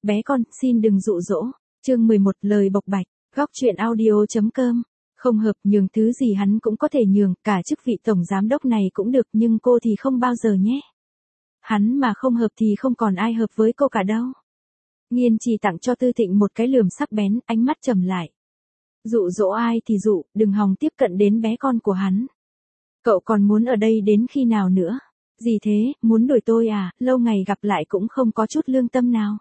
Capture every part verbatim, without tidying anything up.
Bé con, xin đừng dụ dỗ. Chương mười một, lời bộc bạch. Góc truyện audio.com. Không hợp, nhường thứ gì hắn cũng có thể nhường, cả chức vị tổng giám đốc này cũng được, nhưng cô thì không bao giờ nhé. Hắn mà không hợp thì không còn ai hợp với cô cả đâu. Nghiên Trì tặng cho Tư Thịnh một cái lườm sắc bén, ánh mắt trầm lại. Dụ dỗ ai thì dụ, đừng hòng tiếp cận đến bé con của hắn. Cậu còn muốn ở đây đến khi nào nữa? Gì thế, muốn đuổi tôi à, lâu ngày gặp lại cũng không có chút lương tâm nào.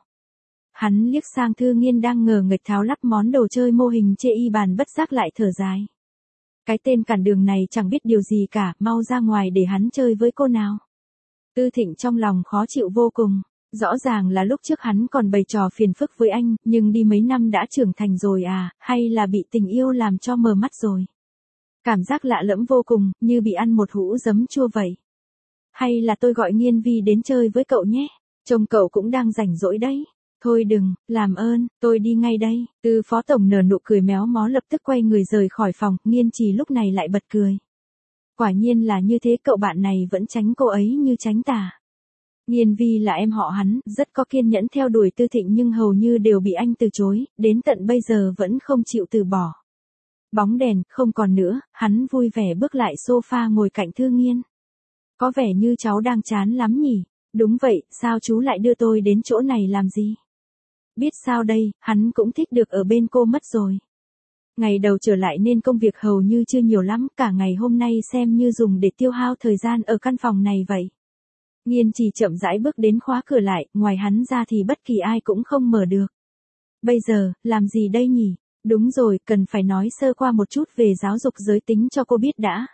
Hắn liếc sang Thư Nghiên đang ngờ nghệch tháo lắp món đồ chơi mô hình chê y bàn, bất giác lại thở dài. Cái tên cản đường này chẳng biết điều gì cả, mau ra ngoài để hắn chơi với cô nào. Tư Thịnh trong lòng khó chịu vô cùng. Rõ ràng là lúc trước hắn còn bày trò phiền phức với anh, nhưng đi mấy năm đã trưởng thành rồi à, hay là bị tình yêu làm cho mờ mắt rồi. Cảm giác lạ lẫm vô cùng, như bị ăn một hũ giấm chua vậy. Hay là tôi gọi Nghiên Vi đến chơi với cậu nhé, trông cậu cũng đang rảnh rỗi đấy. Thôi đừng, làm ơn, tôi đi ngay đây. Từ phó tổng nở nụ cười méo mó lập tức quay người rời khỏi phòng, Nghiên Trì lúc này lại bật cười. Quả nhiên là như thế, cậu bạn này vẫn tránh cô ấy như tránh tà. Nghiên Vi là em họ hắn, rất có kiên nhẫn theo đuổi Tư Thịnh nhưng hầu như đều bị anh từ chối, đến tận bây giờ vẫn không chịu từ bỏ. Bóng đèn, không còn nữa, hắn vui vẻ bước lại sofa ngồi cạnh Thư Nghiên. Có vẻ như cháu đang chán lắm nhỉ? Đúng vậy, sao chú lại đưa tôi đến chỗ này làm gì? Biết sao đây, hắn cũng thích được ở bên cô mất rồi. Ngày đầu trở lại nên công việc hầu như chưa nhiều lắm, cả ngày hôm nay xem như dùng để tiêu hao thời gian ở căn phòng này vậy. Nghiên Trì chậm rãi bước đến khóa cửa lại, ngoài hắn ra thì bất kỳ ai cũng không mở được. Bây giờ, làm gì đây nhỉ? Đúng rồi, cần phải nói sơ qua một chút về giáo dục giới tính cho cô biết đã.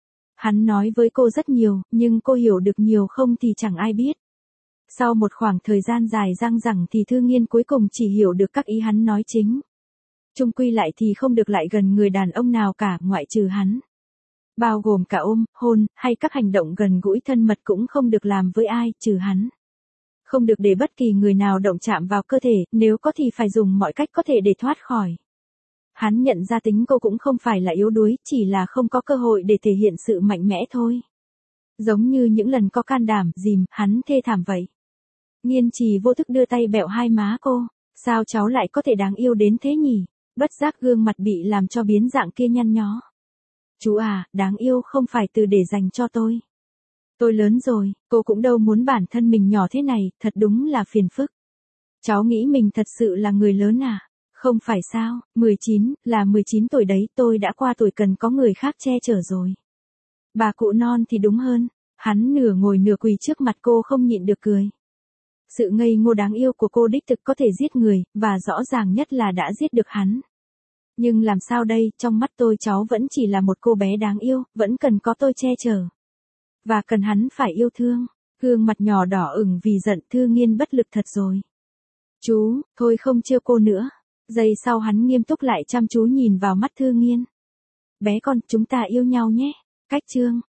Hắn nói với cô rất nhiều, nhưng cô hiểu được nhiều không thì chẳng ai biết. Sau một khoảng thời gian dài dằng dẳng thì Thư Nghiên cuối cùng chỉ hiểu được các ý hắn nói chính. Chung quy lại thì không được lại gần người đàn ông nào cả, ngoại trừ hắn. Bao gồm cả ôm, hôn, hay các hành động gần gũi thân mật cũng không được làm với ai, trừ hắn. Không được để bất kỳ người nào động chạm vào cơ thể, nếu có thì phải dùng mọi cách có thể để thoát khỏi. Hắn nhận ra tính cô cũng không phải là yếu đuối, chỉ là không có cơ hội để thể hiện sự mạnh mẽ thôi. Giống như những lần có can đảm, dìm, hắn thê thảm vậy. Nghiên Trì vô thức đưa tay bẹo hai má cô. Sao cháu lại có thể đáng yêu đến thế nhỉ? Bất giác gương mặt bị làm cho biến dạng kia nhăn nhó. Chú à, đáng yêu không phải từ để dành cho tôi. Tôi lớn rồi, cô cũng đâu muốn bản thân mình nhỏ thế này, thật đúng là phiền phức. Cháu nghĩ mình thật sự là người lớn à? Không phải sao, mười chín, là mười chín tuổi đấy, tôi đã qua tuổi cần có người khác che chở rồi. Bà cụ non thì đúng hơn, hắn nửa ngồi nửa quỳ trước mặt cô không nhịn được cười. Sự ngây ngô đáng yêu của cô đích thực có thể giết người, và rõ ràng nhất là đã giết được hắn. Nhưng làm sao đây, trong mắt tôi cháu vẫn chỉ là một cô bé đáng yêu, vẫn cần có tôi che chở. Và cần hắn phải yêu thương. Gương mặt nhỏ đỏ ửng vì giận, Thư Nghiên bất lực thật rồi. Chú, thôi không trêu cô nữa. Giây sau hắn nghiêm túc lại chăm chú nhìn vào mắt Thư Nghiên. Bé con, chúng ta yêu nhau nhé. Cách chương.